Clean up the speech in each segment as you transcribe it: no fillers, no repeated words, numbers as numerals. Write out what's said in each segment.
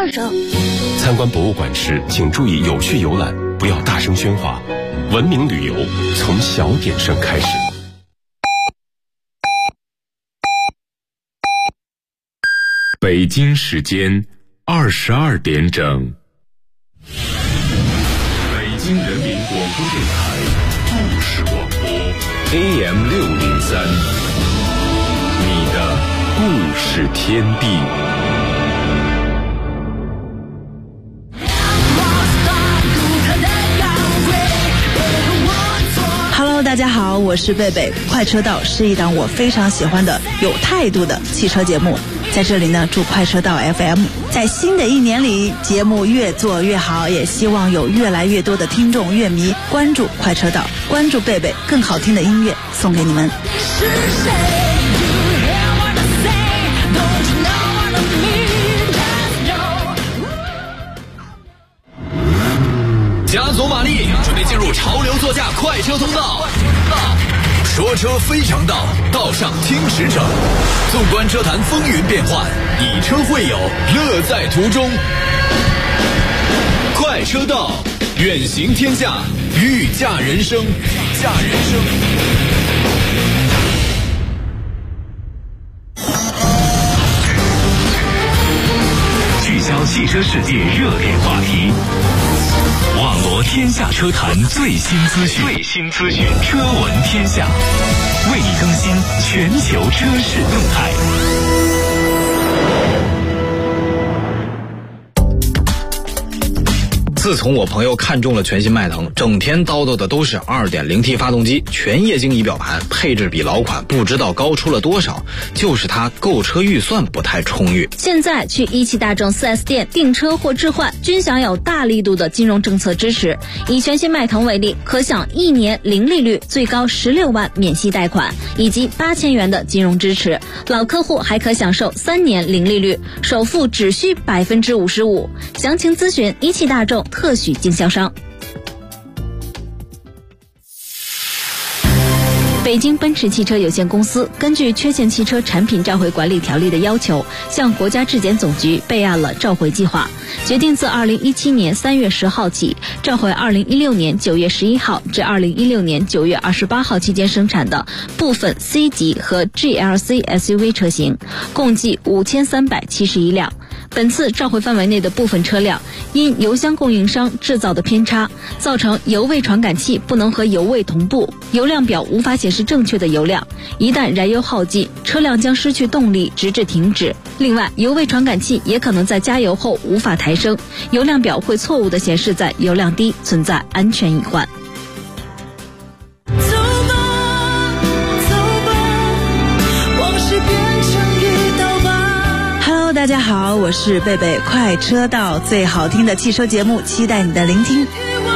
二手。 参观博物馆时，请注意有序游览，不要大声喧哗。文明旅游从小点声开始。 北京时间22点整。北京人民广播电台故事广播 AM603，你的故事天地。 Hello， 大家好，我是贝贝。快车道是一档我非常喜欢的有态度的汽车节目。在这里呢，祝快车道 FM 在新的一年里节目越做越好，也希望有越来越多的听众乐迷关注快车道，关注贝贝，更好听的音乐送给你们。 加足马力，准备进入潮流座驾快车通道。说车非常道，道上听驰骋。纵观车坛风云变幻，以车会友，乐在途中。快车道，远行天下，御驾人生。 聚焦汽车世界热点话题，网罗天下车坛最新资讯，车闻天下，为你更新全球车市动态。 自从我朋友看中了全新迈腾，整天叨叨的都是 2.0T 发动机，全液晶仪表盘，配置比老款不知道高出了多少，就是他购车预算不太充裕。 现在去一汽大众 4S 店订车或置换，均享有大力度的金融政策支持。以全新迈腾为例，可享1年零利率，最高16万免息贷款，以及8000元的金融支持。老客户还可享受3年零利率，首付只需55%。详情咨询一汽大众特许经销商。北京奔驰汽车有限公司根据缺陷汽车产品召回管理条例的要求，向国家质检总局备案了召回计划，决定自2017年3月10号起，召回2016年9月11号至2016年9月28号期间生产的部分 C 级和 GLC SUV 车型，共计5371辆。本次召回范围内的部分车辆，因油箱供应商制造的偏差，造成油位传感器不能和油位同步，油量表无法显示正确的油量。一旦燃油耗尽，车辆将失去动力，直至停止。另外，油位传感器也可能在加油后无法抬升，油量表会错误地显示在油量低，存在安全隐患。 大家好，我是贝贝，快车道最好听的汽车节目，期待你的聆听。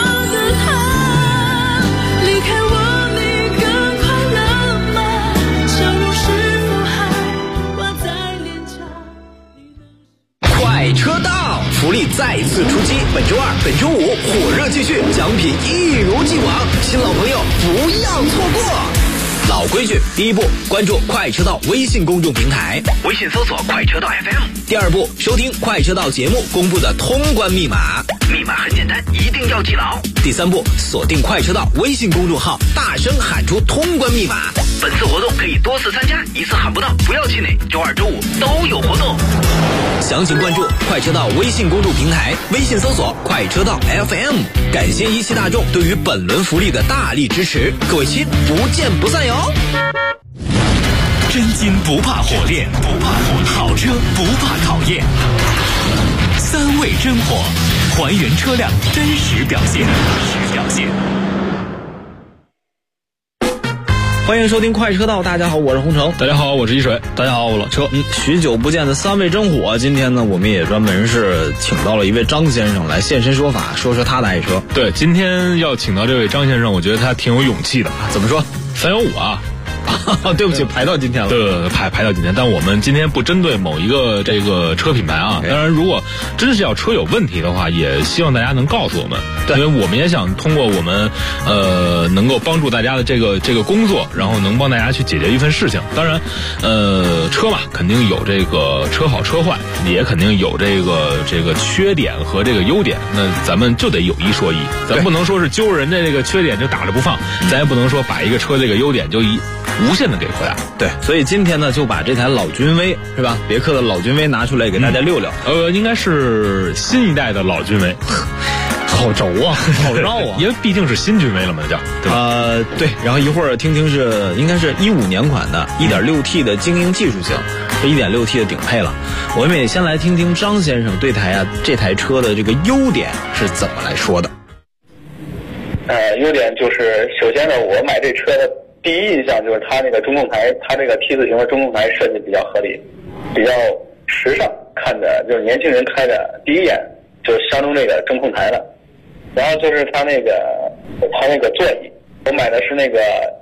快车道福利再次出击，本周2、本周5火热继续，奖品一如既往，新老朋友不要错过。老规矩，第一步，关注快车道微信公众平台，微信搜索快车道 FM。第二步，收听快车道节目公布的通关密码，密码很简单，一定要记牢。第三步，锁定快车道微信公众号，大声喊出通关密码。本次活动可以多次参加，一次喊不到不要气馁，周2、周5都有活动。详情关注快车道微信公众平台，微信搜索快车道 FM。感谢一汽大众对于本轮福利的大力支持，各位亲，不见不散哟！ 真金不怕火炼，好车不怕考验。3味真火，还原车辆真实表现。 欢迎收听快车道，大家好，我是洪城。 大家好，我是一水。大家好，我老车。 许久不见的3味真火，今天呢，我们也专门是请到了一位张先生来现身说法，说说他的爱车。 对，今天要请到这位张先生，我觉得他挺有勇气的。 怎么说？ 315啊， 对不起，排到今天了。 对，排到今天。但我们今天不针对某一个这个车品牌啊。当然，如果真是要车有问题的话，也希望大家能告诉我们，因为我们也想通过我们能够帮助大家的这个工作，然后能帮大家去解决一份事情。当然，车嘛，肯定有这个车好车坏，也肯定有这个缺点和这个优点。那咱们就得有一说一，咱不能说是揪着人家这个缺点就打着不放，咱也不能说把一个车这个优点就无限的给扩大。 对，所以今天呢，就把这台老君威是吧？别克的老君威拿出来给大家溜溜。 应该是新一代的老君威。 好轴啊，好绕啊， 因为毕竟是新君威了嘛，叫对吧？ 对。然后一会儿听听应该是15年款的 1.6T 的精英技术型，是 1.6T 的顶配了。我们也先来听听张先生对这台车的这个优点是怎么来说的。 优点就是首先呢，我买这车的第一印象就是它那个中控台，它这个 T 字形的中控台设计比较合理，比较时尚，看着就是年轻人开的第一眼就相中这个中控台了。然后就是它那个座椅，我买的是那个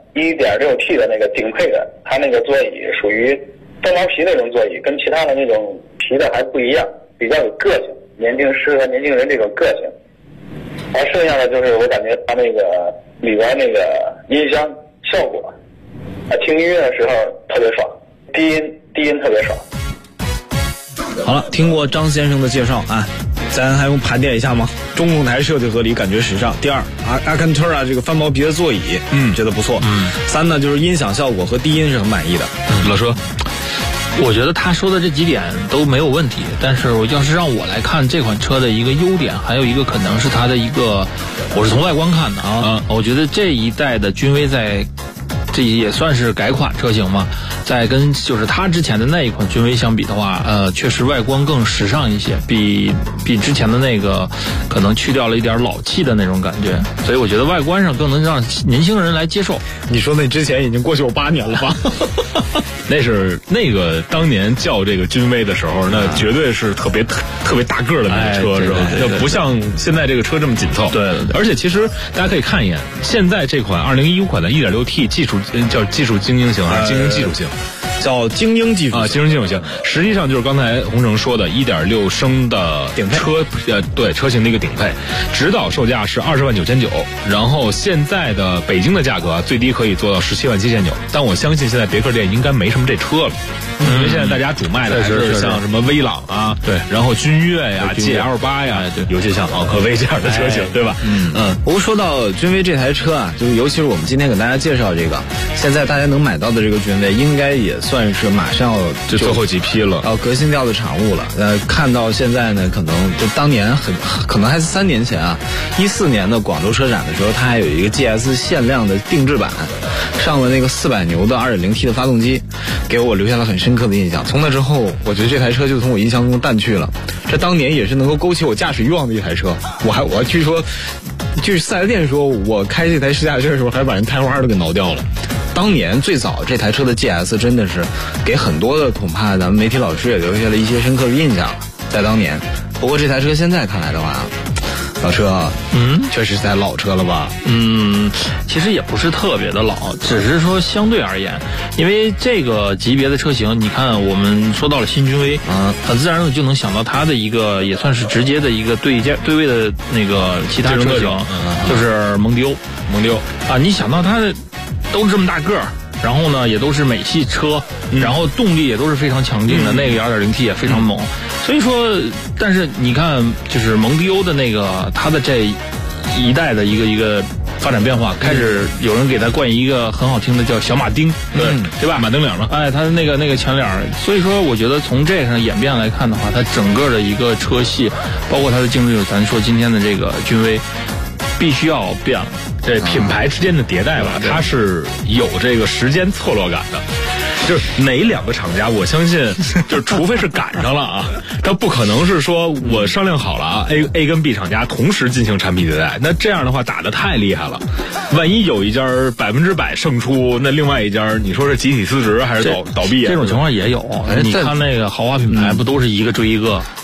1.6T 的那个顶配的，它那个座椅属于豆毛皮那种座椅，跟其他的那种皮的还不一样，比较有个性，适合年轻人这种个性。而剩下的就是我感觉它那个里边那个音箱效果，听音乐的时候特别爽，低音特别爽。 好了，听过张先生的介绍啊，咱还用盘点一下吗？中控台设计合理，感觉时尚。第二，阿坎特拉这个翻毛皮的座椅，觉得不错。三呢，就是音响效果和低音是很满意的。 老车， 我觉得他说的这几点都没有问题，但是要是让我来看这款车的一个优点，还有一个可能是它的一个，我是从外观看的啊，我觉得这一代的君威这也算是改款车型嘛，在跟就是它之前的那一款君威相比的话，确实外观更时尚一些，比之前的那个可能去掉了一点老气的那种感觉，所以我觉得外观上更能让年轻人来接受。 你说那之前已经过去有8年了吧？ 那是那个当年叫这个君威的时候，那绝对是特别大个的那个车，是吧？那不像现在这个车这么紧凑。 对。 而且其实大家可以看一眼，现在这款2015款的 1.6T 叫技术精英型还是精英技术型？ 叫精英技术啊，精英技术型，实际上就是刚才洪城说的1.6升的顶配对车型的一个顶配，指导售价是20.99万，然后现在的北京的价格最低可以做到17.79万，但我相信现在别克店应该没什么这车了，因为现在大家主卖的还是像什么威朗啊，对，然后君越呀、GL8呀，对，尤其像昂科威这样的车型，对吧？ 不过说到君威这台车啊，就尤其是我们今天给大家介绍这个，现在大家能买到的这个君威，应该也算是马上要就最后几批了， 革新调的产物了。看到现在呢，可能就当年可能还是3年前啊，14年的广州车展的时候，它还有一个 GS 限量的定制版，上了那个400牛的 2.0T 的发动机，给我留下了很深刻的印象。从那之后，我觉得这台车就从我印象中淡去了。这当年也是能够勾起我驾驶欲望的一台车。我据说，据4S店说，我开这台试驾车的时候，还把人胎花都给挠掉了。当年最早这台车的 GS 真的是给很多的恐怕咱们媒体老师也留下了一些深刻的印象，在当年。不过这台车现在看来的话，老车，确实是台老车了吧？ 其实也不是特别的老，只是说相对而言，因为这个级别的车型，你看我们说到了新君威，很自然的就能想到它的一个也算是直接的一个对位的那个其他车型，就是蒙迪欧啊，你想到它都是这么大个儿，然后呢也都是美系车，然后动力也都是非常强劲的，那个 2.0T 也非常猛，所以说，但是你看就是蒙迪欧的那个它的这一代的一个发展变化，开始有人给它冠以一个很好听的叫小马丁，对吧？马丁脸嘛，它的那个前脸，所以说我觉得从这上演变来看的话，它整个的一个车系，包括它的竞争对手，咱说今天的这个君威，必须要变了。 这品牌之间的迭代吧，它是有这个时间错落感的。就是哪2个厂家，我相信就是除非是赶上了啊，它不可能是说我商量好了啊 ，A 跟 B 厂家同时进行产品迭代，那这样的话打得太厉害了。万一有一家100%胜出，那另外一家你说是集体辞职还是倒闭啊？ 这种情况也有。你看那个豪华品牌不都是一个追一个？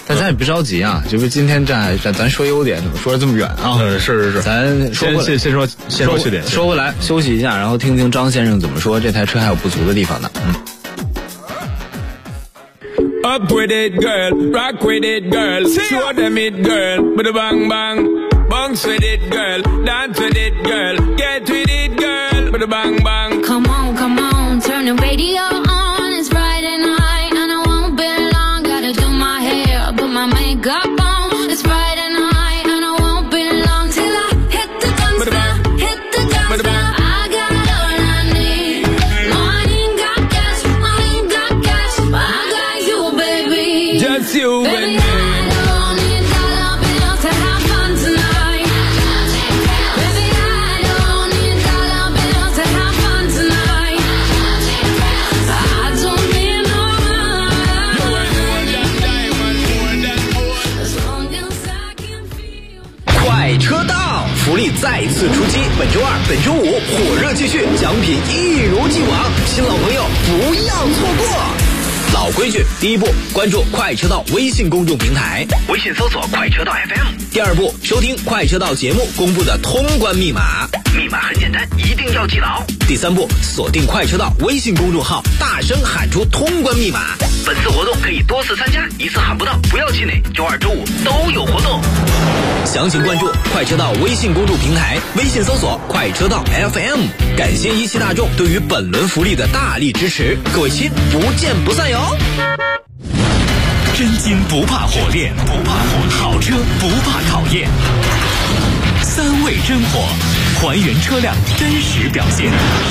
但咱也别着急啊，就是今天咱说优点，怎么说的这么远啊？ 是， 咱先说缺点， 说回来休息一下，然后听听张先生怎么说这台车还有不足的地方呢。 Up with it, girl. Rock with it, girl. Show them it, girl. With a bang bang. Bounce with it, girl. Dance with it, girl. Get with it, girl. With a bang bang. Come on. Turn the radio on. It's Friday night and I won't be long. Gotta do my hair, put my makeup on. It's Friday night and I won't be long till I hit the dance floor. Hit the dance floor. I got all I need. No, I ain't got cash. But I got you, baby. Just you Baby, and me. I don't need dollar bills to have fun tonight. Baby, I don't need dollar bills to have fun tonight. I don't need no money. As long as I can feel. 快车道，福利再次出击，本周二、本周五火热继续，奖品一如既往，新老朋友不要错过。老规矩，第一步，关注快车道微信公众平台，微信搜索快车道 FM。第二步，收听快车道节目公布的通关密码，密码很简单，一定要记牢。第三步，锁定快车道微信公众号，大声喊出通关密码。本次活动可以多次参加，一次喊不到不要气馁，周二、周五都有活动。详情关注快车道微信公众平台，微信搜索快车道 FM。感谢一汽大众对于本轮福利的大力支持，各位亲，不见不散哟！ 真金不怕火炼，好车不怕考验。3味真火，还原车辆真实表现。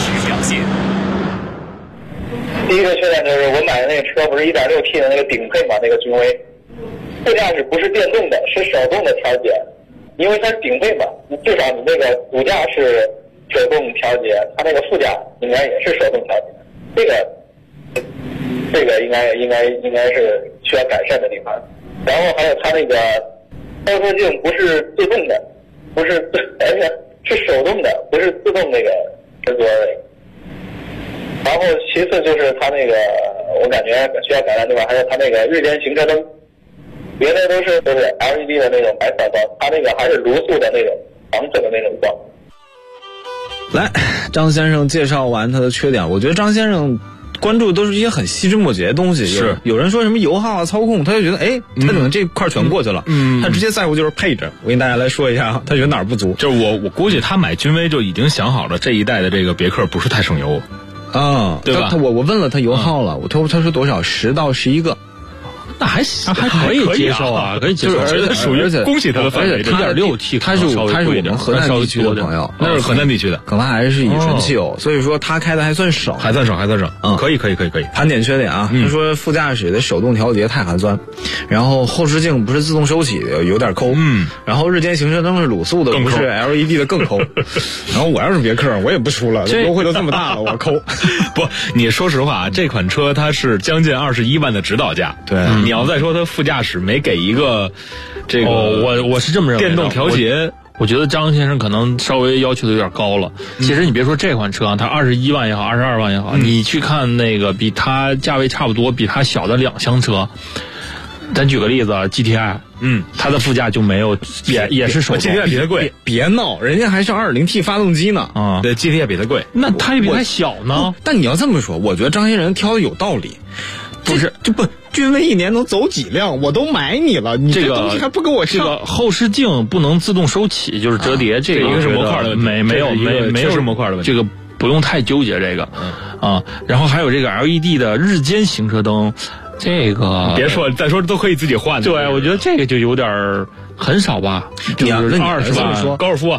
第一个缺点就是我买的那个车不是 1.6T 的那个顶配嘛，那个君威，副驾驶不是电动的，是手动的调节。因为它是顶配嘛，至少你那个主驾是手动调节，它那个副驾应该也是手动调节。这个应该是需要改善的地方。然后还有它那个倒车镜不是自动的，而且是手动的，不是自动那个伸缩的。然后其次就是它那个我感觉需要改善的地方，还有它那个日间行车灯，别的都是 LED 的那种白色光，它那个还是卤素的那种黄色的那种光。 来，张先生介绍完他的缺点，我觉得张先生关注都是一些很细枝末节的东西。 是有人说什么油耗啊、操控，他就觉得他可能这块全过去了，他直接在乎就是配置。我跟大家来说一下，他觉得哪儿不足。 就是我估计他买君威就已经想好了，这一代的这个别克不是太省油啊， 对吧？ 我问了他油耗了，他说多少，10到11个。 那还可以接受啊，可以接受， 属于恭喜他的范围。 1.6T 他是我们河南地区的朋友， 那是河南地区的， 可能还是乙醇汽油，所以说他开的还算省， 还算省。可以。 盘点缺点啊，他说副驾驶的手动调节太寒酸，然后后视镜不是自动收起，有点抠，然后日间行车灯是卤素的，不是 LED 的，更抠。然后我要是别克，我也不出了，优惠都这么大了，我抠。 不，你说实话，这款车它是将近21万的指导价， 对。 你要再说它副驾驶没给一个这个， 我是这么认为的， 电动调节， 我觉得张先生可能稍微要求的有点高了。其实你别说这款车啊，它21万也好，22万也好，你去看那个比它价位差不多、比它小的2厢车，咱举个例子啊 ，GTI，它的副驾就没有，也是手动。 GTI 比它贵， 别闹，人家还是 2.0T 发动机呢啊！对 ，GTI 比它贵， 那它也比它小呢。 但你要这么说，我觉得张先生挑的有道理。不是，君威1年能走几辆，我都买你了，你这东西还不给我上。 这个后视镜不能自动收起，就是折叠，这个一个是模块的问题， 没有是模块的问题， 这个不用太纠结这个，然后还有这个 LED 的日间行车灯，这个别说，再说都可以自己换的。 对，我觉得这个就有点很少吧，就是20万。 高尔夫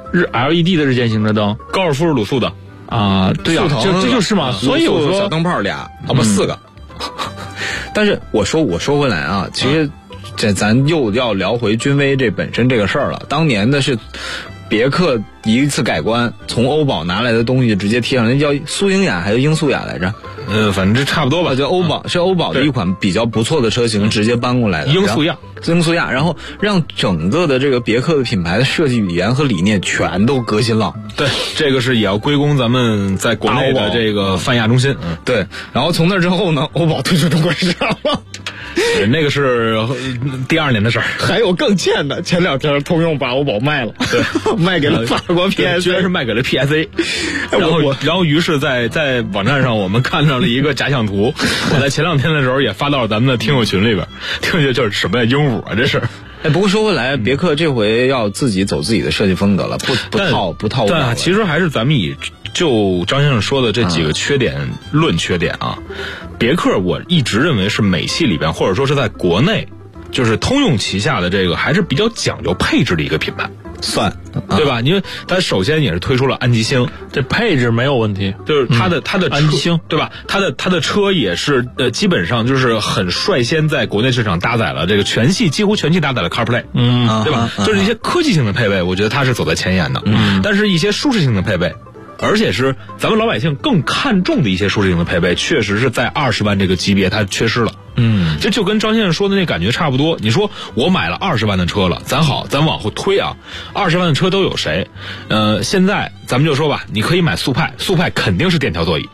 LED 的日间行车灯， 高尔夫是卤素的啊，对啊，这就是嘛，所以我说小灯泡俩，4个。但是我说回来啊，其实咱又要聊回君威这本身这个事儿了。当年的是别克一次改观，从欧宝拿来的东西直接贴上，那叫苏英雅还是英素雅来着？ 反正这差不多吧。 叫欧宝，是欧宝的一款比较不错的车型，直接搬过来的。 英素亚，然后让整个的这个别克的品牌的设计语言和理念全都革新了。 对，这个是也要归功咱们在国内的这个泛亚中心。 对，然后从那之后呢，欧宝退出中国市场了。 那个是第2年的事儿。 还有更欠的，前2天通用把欧宝卖了，对，卖给了法国 PSA， 居然是卖给了 PSA。然后于是在网站上我们看到了一个假想图，我在前2天的时候也发到了咱们的听友群里边，听着就是什么呀，鹦鹉啊，这是。 不过说回来，别克这回要自己走自己的设计风格了，不套。 但其实还是咱们就张先生说的这几个缺点论缺点啊。别克我一直认为是美系里边，或者说是在国内，就是通用旗下的这个还是比较讲究配置的一个品牌。 算， 对吧？因为它首先也是推出了安吉星， 这配置没有问题， 就是它的安吉星， 对吧？它的车也是基本上就是很率先在国内市场搭载了这个几乎全系搭载了 CarPlay， 对吧？就是一些科技性的配备，我觉得它是走在前沿的，但是一些舒适性的配备。而且是咱们老百姓更看重的一些舒适性的配备，确实是在20万这个级别它缺失了。这就跟张先生说的那感觉差不多。你说我买了20万的车了，咱往后推啊，20万的车都有谁？现在咱们就说吧，你可以买速派肯定是电调座椅。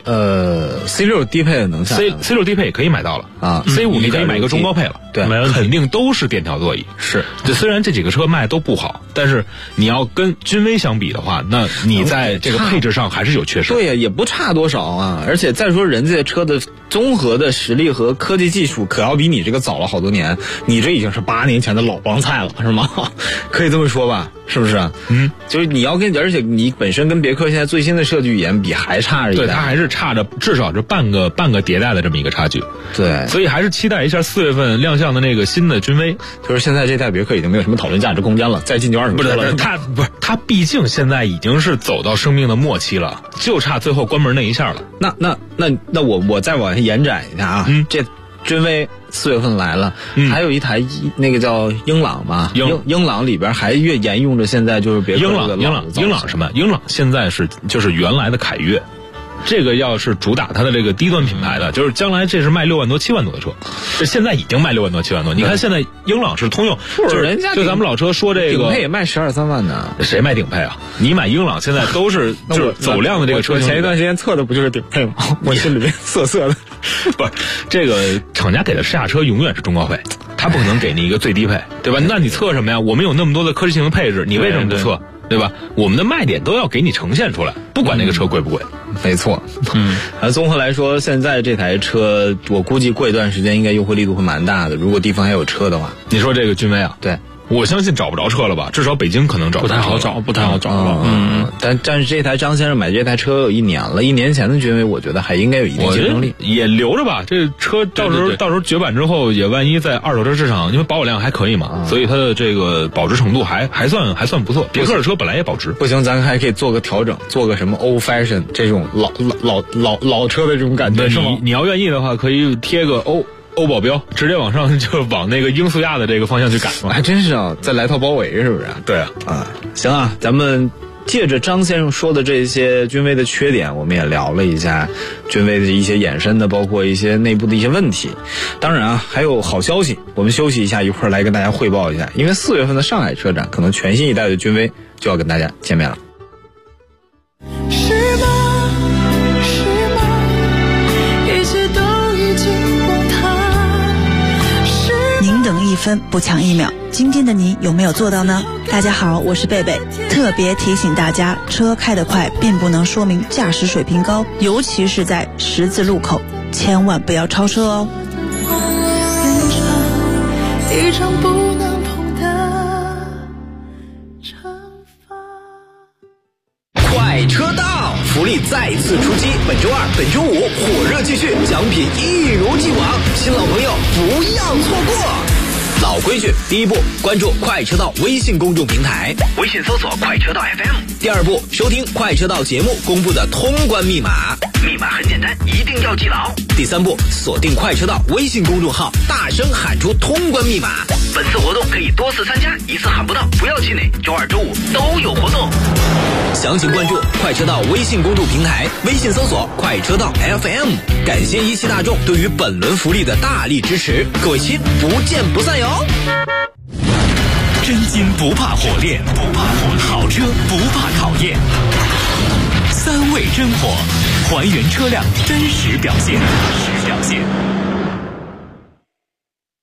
C6 低配能下 ，C6 低配也可以买到了啊。 C5 你可以买一个中高配了， 对， 肯定都是电调座椅。 是， 虽然这几个车卖都不好，但是你要跟君威相比的话，那你在这个配置上还是有缺失。 对呀，也不差多少啊。而且再说人家车的综合的实力和科技技术可要比你这个早了好多年，你这已经是8年前的老帮菜了，是吗？可以这么说吧，是不是？就是你要而且你本身跟别克现在最新的设计语言比还差着一代， 对，它还是差着至少是半个迭代的这么一个差距。 对， 所以还是期待一下4月份亮相的那个新的君威。 就是现在这代别克已经没有什么讨论价值空间了，再进就20车了。 它毕竟现在已经是走到生命的末期了，就差最后关门那一下了。 那我再往下延展一下啊，这君威4月份来了，还有一台那个叫英朗嘛，英朗里边还沿用着现在就是别克英朗什么？英朗现在就是原来的凯越。这个要是主打它的这个低端品牌的，就是将来这是卖6万多7万多的车，这现在已经卖6万多7万多。你看现在英朗是通用，就咱们老车说这个顶配也卖12、13万呢。 谁卖顶配啊？你买英朗现在都是就是走量的这个车型。 前一段时间测的不就是顶配吗？我心里面涩涩的。 不是，这个厂家给的试驾车永远是中高配，他不可能给你一个最低配，对吧？那你测什么呀？我们有那么多的科技性的配置，你为什么不测？对吧？我们的卖点都要给你呈现出来，不管那个车贵不贵。 没错。综合来说，现在这台车我估计过一段时间应该优惠力度会蛮大的，如果地方还有车的话。 你说这个君威啊？ 对， 我相信找不着车了吧？至少北京可能找不着， 不太好找了。 但是这台张先生买这台车有1年了，1年前的君威我觉得还应该有一定竞争力， 也留着吧。这车到时候绝版之后，也万一在二手车市场，因为保有量还可以嘛，所以它的这个保值程度还算不错。别克的车本来也保值， 不行，咱还可以做个调整，做个什么 old fashion 这种老车的这种感觉。 你要愿意的话，可以贴个欧保标，直接往上就往那个英速亚的这个方向去改嘛。 还真是啊，再来套包围是不是？ 对啊，行啊，咱们借着张先生说的这些君威的缺点，我们也聊了一下君威的一些衍生的，包括一些内部的一些问题。当然啊，还有好消息，我们休息一下，一会儿来跟大家汇报一下。因为4月份的上海车展，可能全新一代的君威就要跟大家见面了。 等1分不抢1秒，今天的你有没有做到呢？大家好，我是贝贝，特别提醒大家，车开得快并不能说明驾驶水平高，尤其是在十字路口，千万不要超车哦。一场不能碰的惩罚。快车道，福利再次出击，本周2、本周5火热继续，奖品一如既往，新老朋友不要错过。老规矩，第一步，关注快车道微信公众平台，微信搜索快车道 FM。第二步，收听快车道节目公布的通关密码，密码很简单，一定要记牢。第三步，锁定快车道微信公众号，大声喊出通关密码。本次活动可以多次参加，一次喊不到不要气馁，周2、周5都有活动。详情关注快车道微信公众平台，微信搜索快车道 FM。感谢一汽大众对于本轮福利的大力支持，各位亲，不见不散哟！ 真金不怕火炼，好车不怕考验。3味真火，还原车辆真实表现。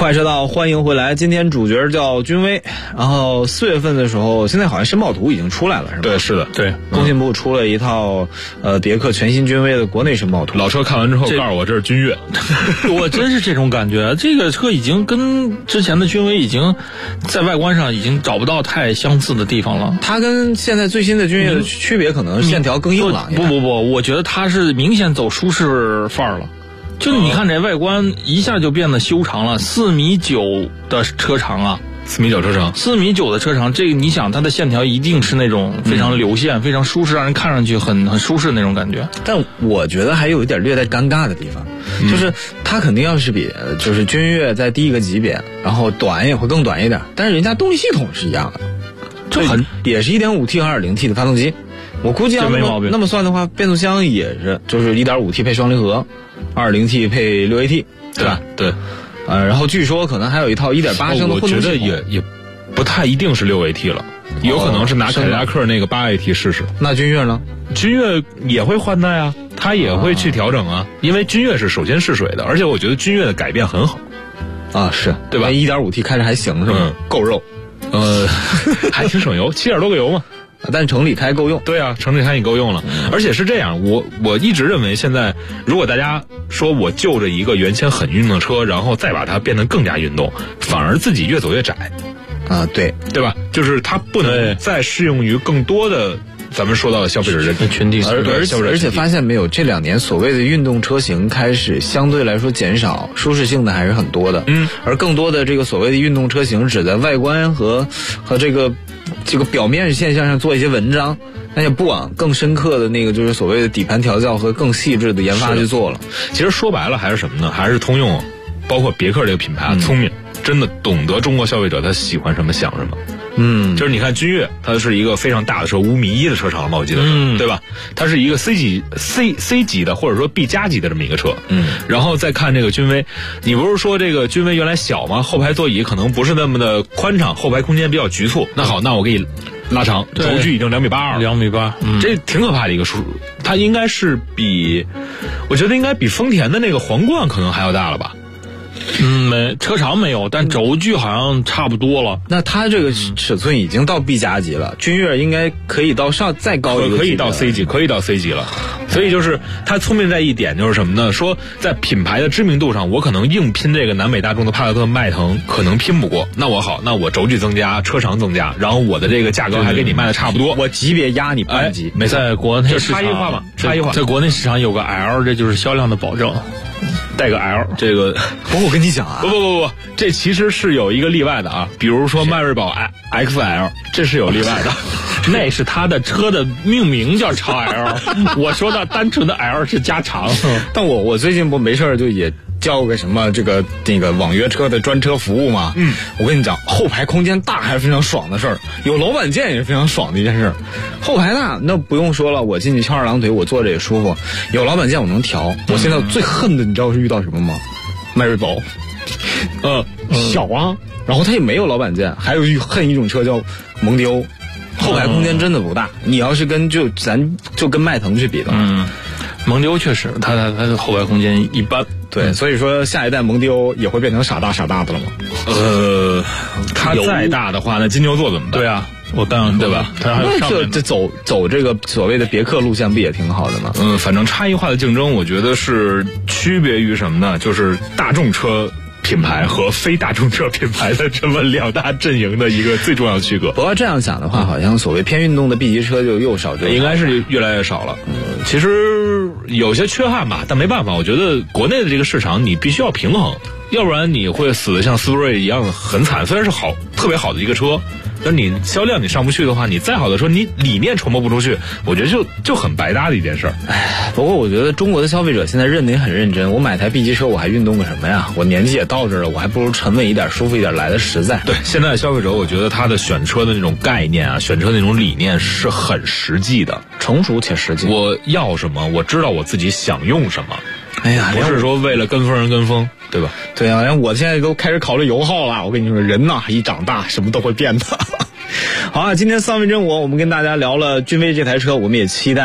快车道，欢迎回来。今天主角叫君威，然后4月份的时候，现在好像申报图已经出来了，是吧？ 对，是的， 对， 工信部出了一套别克全新君威的国内申报图。 老车看完之后告诉我这是君越， 我真是这种感觉。这个车已经跟之前的君威已经在外观上已经找不到太相似的地方了。 它跟现在最新的君越的区别可能线条更硬朗。 不，我觉得它是明显走舒适范儿了。就你看这外观一下就变得修长了，4.9米的车长啊 ，4.9米车长 ，4.9米的车长，这个你想它的线条一定是那种非常流线、非常舒适，让人看上去很舒适的那种感觉。 但我觉得还有一点略带尴尬的地方，就是它肯定要是比就是君越在低一个级别，然后短也会更短一点，但是人家动力系统是一样的，也是 1.5T 和 2.0T 的发动机。我估计要那么算的话，变速箱也是就是 1.5T 配双离合，2.0T 配6AT， 对吧？ 对。 然后据说可能还有一套1.8升的混动系统。 我觉得也不太一定是6AT 了，有可能是拿凯迪拉克那个8AT 试试。 那君越呢？ 君越也会换代啊，它也会去调整啊，因为君越是首先试水的，而且我觉得君越的改变很好啊，是对吧？1.5T 开着还行是吧？够肉， 还挺省油，7点多个油嘛。 但城里开够用。 对啊，城里开也够用了。而且是这样，我一直认为现在如果大家说我就着一个原先很运动的车，然后再把它变得更加运动，反而自己越走越窄啊，对吧？就是它不能再适用于更多的咱们说到的消费者人群体。 而且发现没有，这2年所谓的运动车型开始相对来说减少，舒适性的还是很多的。而更多的这个所谓的运动车型只在外观和这个表面现象上做一些文章，那也不往更深刻的那个就是所谓的底盘调教和更细致的研发去做了。 其实说白了还是什么呢？还是通用，包括别克这个品牌聪明，真的懂得中国消费者他喜欢什么想什么。就是你看君越，它是一个非常大的车，5.1米的车长嘛，我记得是，对吧？它是一个 C 级的或者说 B 加级的这么一个车。然后再看这个君威，你不是说这个君威原来小吗？后排座椅可能不是那么的宽敞，后排空间比较局促。那好，那我给你拉长，轴距已经2.82米 ，2.8米， 这挺可怕的一个数。它应该是我觉得应该比丰田的那个皇冠可能还要大了吧？ 车长没有，但轴距好像差不多了。 那它这个尺寸已经到 B 加级了，君越应该可以到再高一个级， 可以到 C 级，可以到 C 级了。所以就是它聪明在一点就是什么呢？说在品牌的知名度上，我可能硬拼这个南北大众的帕萨特、迈腾，可能拼不过。那我轴距增加，车长增加，然后我的这个价格还跟你卖的差不多， 我级别压你半级。 没错， 在国内市场差异化嘛，差异化。 在国内市场有个 L， 这就是销量的保证。 带个 L， 这个我跟你讲啊， 不，这其实是有一个例外的啊，比如说迈锐宝 XL， 这是有例外的， 那是它的车的命名叫超 L， 我说的单纯的 L 是加长。 但我最近不没事就也交个什么那个网约车的专车服务嘛。我跟你讲，后排空间大还是非常爽的事儿，有老板键也是非常爽的一件事。后排大那不用说了，我进去翘2郎腿，我坐着也舒服。有老板键我能调。我现在最恨的你知道是遇到什么吗？迈锐宝，小啊，然后它也没有老板键。还有恨一种车叫蒙迪欧，后排空间真的不大。你要是咱就跟迈腾去比的话， 蒙迪欧确实它的后排空间一般。 对，所以说下一代蒙迪欧也会变成傻大的了吗？ 它再大的话，那金牛座怎么办？ 对啊，我当然对吧？它还有上面这走这个所谓的别克路线不也挺好的吗？ 反正差异化的竞争，我觉得是区别于什么呢？就是大众车品牌和非大众车品牌的这么2大阵营的一个最重要的区隔。 不过这样想的话，好像所谓偏运动的 B 级车就又少， 应该是越来越少了。其实有些缺憾吧，但没办法，我觉得国内的这个市场你必须要平衡，要不然你会死得像斯铂瑞一样很惨。虽然是特别好的一个车，但你销量你上不去的话，你再好的车你理念传播不出去，我觉得就很白搭的一件事儿。 不过我觉得中国的消费者现在认得也很认真。我买台 B 级车我还运动个什么呀？我年纪也到这儿了，我还不如沉稳一点、舒服一点来的实在。 对，现在的消费者我觉得他的选车的那种概念啊，选车的那种理念是很实际的， 成熟且实际。 我要什么，我知道我自己想用什么。 哎呀， 不是说为了跟风人跟风，对吧？ 对啊，我现在都开始考虑油耗了。我跟你说，人呐一长大，什么都会变的。好啊，今天三分真我们跟大家聊了君威这台车，我们也期待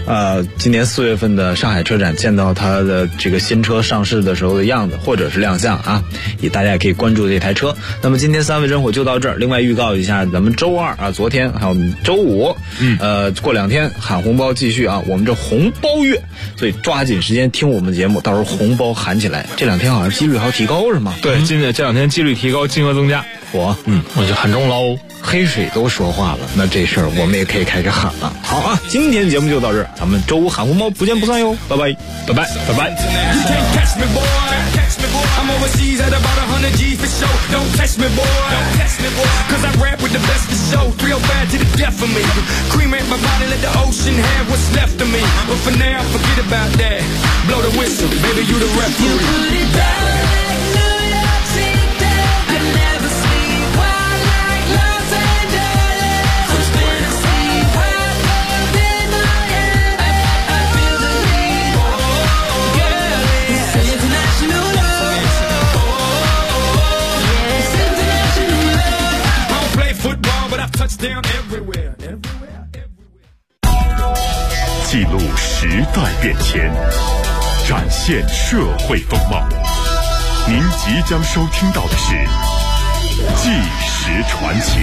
今年4月份的上海车展见到它的这个新车上市的时候的样子，或者是亮相啊，大家也可以关注这台车。那么今天3位真火就到这儿。另外预告一下，咱们周二啊，昨天还有周五，过2天喊红包继续啊，我们这红包月，所以抓紧时间听我们的节目，到时候红包喊起来。这2天好像几率还要提高是吗？ 对，这2天几率提高，金额增加。 我就喊中喽。 黑水都说话了，那这事儿我们也可以开始喊了。好啊，今天节目就到这儿，咱们周五喊红包不见不散哟，拜拜，拜拜，拜拜。 I'm overseas at about 100 G for show. Don't test me, boy. Cause I rap with the best of show. 305 to the death of me. Cremate my body, let the ocean have what's left of me. But for now, forget about that. Blow the whistle, baby, you the referee. You put it down like New York City. I never sleep wild like Los Angeles. I'm spinning sleep wild love in my head. I feel the need. Girl, it's international love. Touchdown everywhere, everywhere, everywhere. 记录时代变迁，展现社会风貌。您即将收听到的是《纪实传奇》。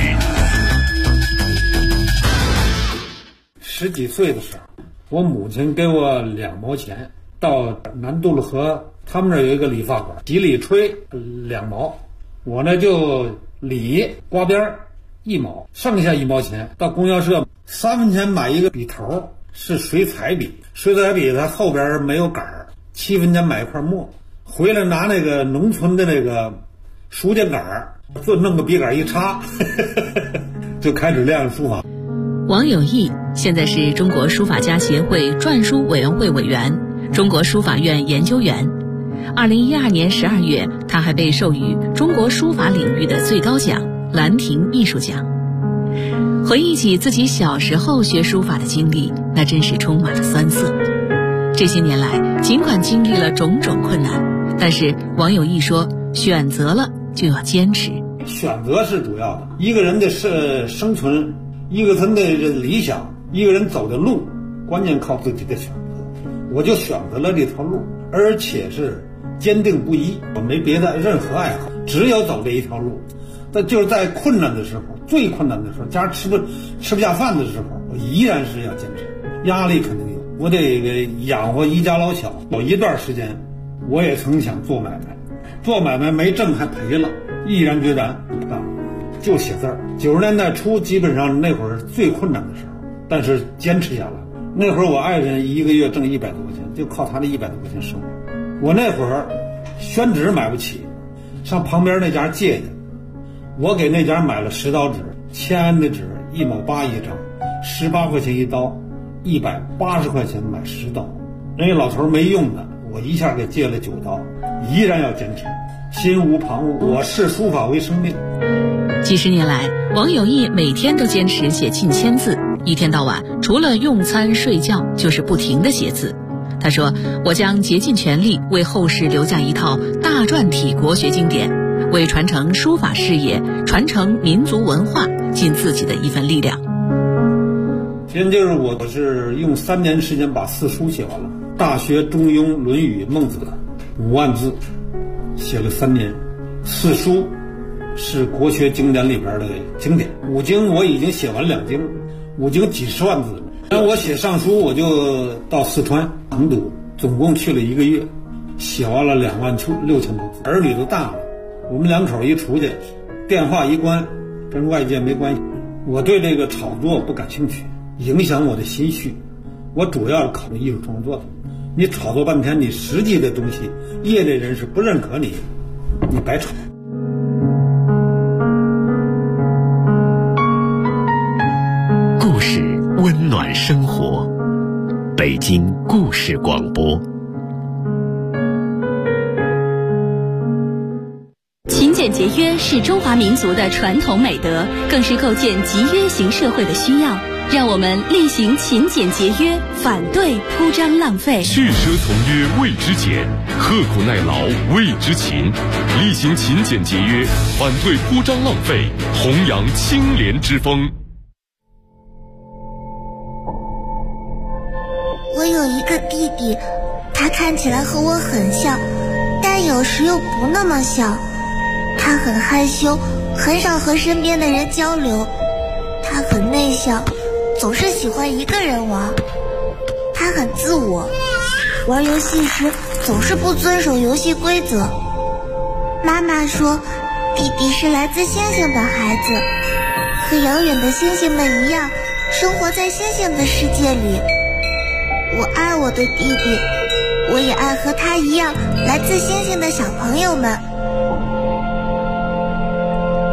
10几岁的时候，我母亲给我2毛钱，到南渡路河，他们那儿有一个理发馆，几里吹2毛，我呢就理刮边1毛，剩下1毛钱到供销社3分钱买一个笔头，是水彩笔，水彩笔它后边没有杆儿，7分钱买一块墨，回来拿那个农村的那个书架杆儿，就弄个笔杆一插，就开始练书法。 王有义现在是中国书法家协会篆书委员会委员、中国书法院研究员。2012年12月，他还被授予中国书法领域的最高奖兰亭艺术奖。回忆起自己小时候学书法的经历，那真是充满了酸涩。这些年来，尽管经历了种种困难，但是王有义说，选择了就要坚持。 选择是主要的，一个人的生存，一个人的理想，一个人走的路，关键靠自己的选择。我就选择了这条路，而且是坚定不移，我没别的任何爱好，只有走这一条路。但就是在困难的时候，最困难的时候，家吃不下饭的时候，我依然是要坚持。压力肯定有，我得养活一家老小。有一段时间，我也曾想做买卖，做买卖没挣还赔了，毅然决然不干，就写字儿。90年代初，基本上那会儿最困难的时候，但是坚持下来。那会儿我爱人1个月挣100多块钱，就靠他的100多块钱生活。我那会儿宣纸买不起，上旁边那家借去。我给那家买了10刀纸，签的纸1毛8一张，18块钱一刀，180块钱买10刀。人家老头没用的，我一下给借了9刀，依然要坚持，心无旁骛。我视书法为生命。 几十年来，王有义每天都坚持写近1000字，一天到晚除了用餐睡觉，就是不停地写字。他说：“我将竭尽全力为后世留下一套大篆体国学经典，为传承书法事业、传承民族文化尽自己的一份力量。” 现在就是我是用3年时间把4书写完了，《大学》《中庸》《论语》《孟子》5万字，写了3年。4书是国学经典里边的经典，5经我已经写完2经，5经几十万字。然后我写上书，我就到四川成都，总共去了1个月，写完了26000多字。儿女都大了，我们2口一出去，电话一关，跟外界没关系。我对这个炒作不感兴趣，影响我的心绪。我主要考虑艺术创作的。你炒作半天，你实际的东西，业内人士不认可你，你白炒。 故事温暖生活，北京故事广播。 勤俭节约是中华民族的传统美德，更是构建集约型社会的需要。让我们厉行勤俭节约，反对铺张浪费。 去奢从约谓之俭，刻苦耐劳谓之勤。厉行勤俭节约，反对铺张浪费，弘扬清廉之风。 我有一个弟弟，他看起来和我很像，但有时又不那么像。他很害羞，很少和身边的人交流。他很内向，总是喜欢一个人玩。他很自我，玩游戏时总是不遵守游戏规则。妈妈说，弟弟是来自星星的孩子，和遥远的星星们一样，生活在星星的世界里。我爱我的弟弟，我也爱和他一样来自星星的小朋友们。